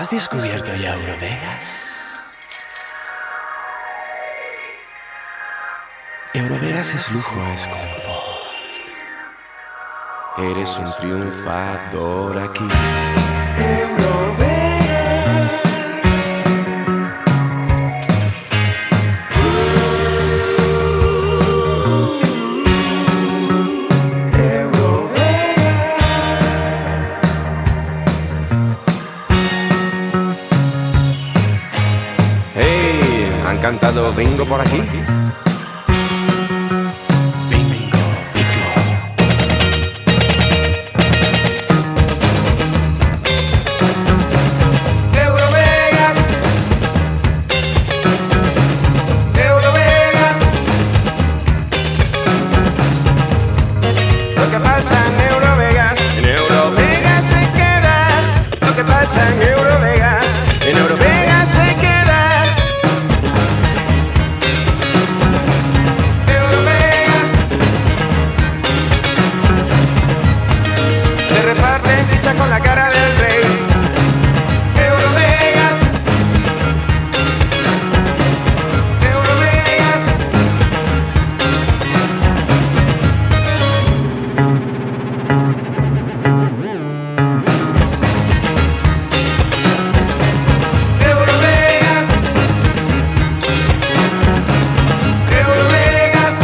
¿Has descubierto ya Eurovegas? Eurovegas es lujo, es confort. Eres un triunfador aquí. ¿Han cantado bingo por aquí? Bingo, bingo. Eurovegas, Eurovegas. Lo que pasa en Eurovegas se queda. Lo que pasa en Eurovegas se queda. Con la cara del rey. Eurovegas, Eurovegas. Eurovegas, Eurovegas.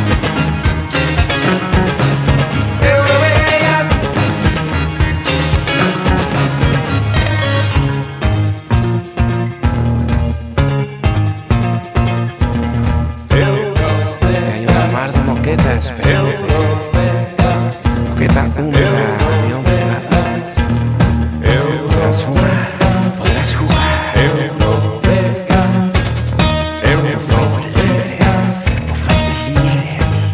Moquetas, moqueta húmeda, avión privado. Podrás fumar, podrás jugar. Oferta libre.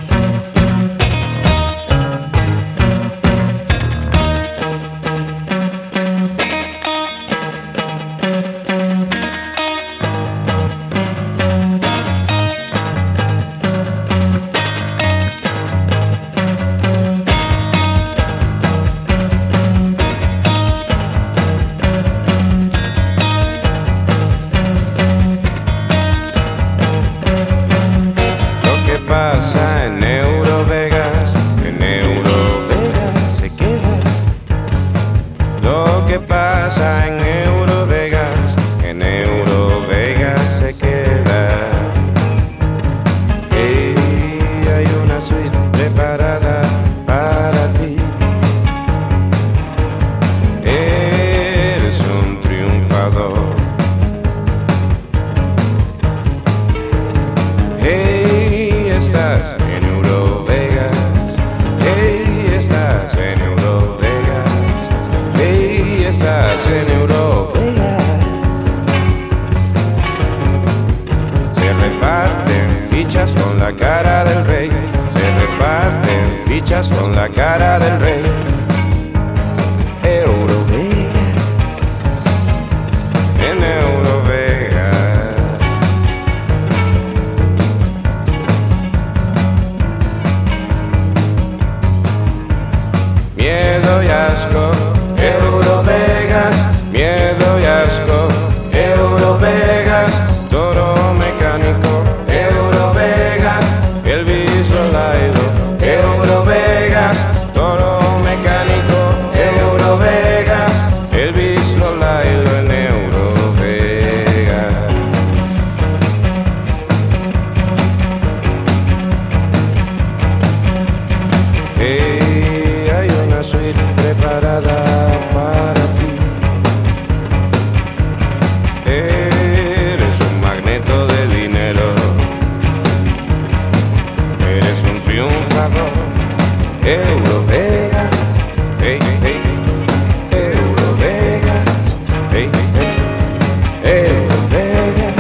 Pasa en Eurovegas se queda. Lo que pasa en Eurovegas se queda. Y hay una suite preparada para ti. Eres un triunfador. Estás en Eurovegas, estás en Eurovegas, estás en Eurovegas. Se reparten fichas con la cara del rey, se reparten fichas con la cara del rey. Eurovegas, en Eurovegas. Miedo y asco, Eurovegas, miedo y asco, Eurovegas, toro mecánico, Eurovegas, Elvis Olailo, Eurovegas, toro mecánico, Eurovegas, Elvis Olailo en Eurovegas. Hay una suite preparada para ti. Eres un magneto de dinero. Eres un triunfador. Eurovegas, hey, hey. Eurovegas, hey, hey. Eurovegas.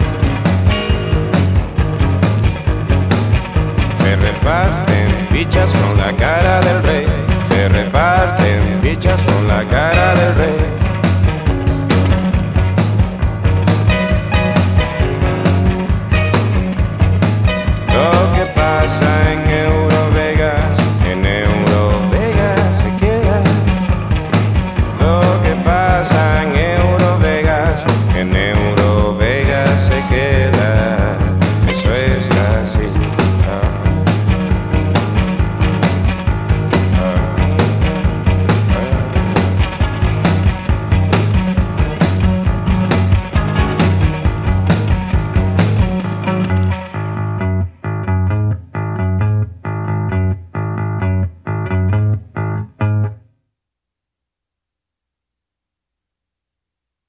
Se reparten fichas con la cara del rey. Se reparten fichas con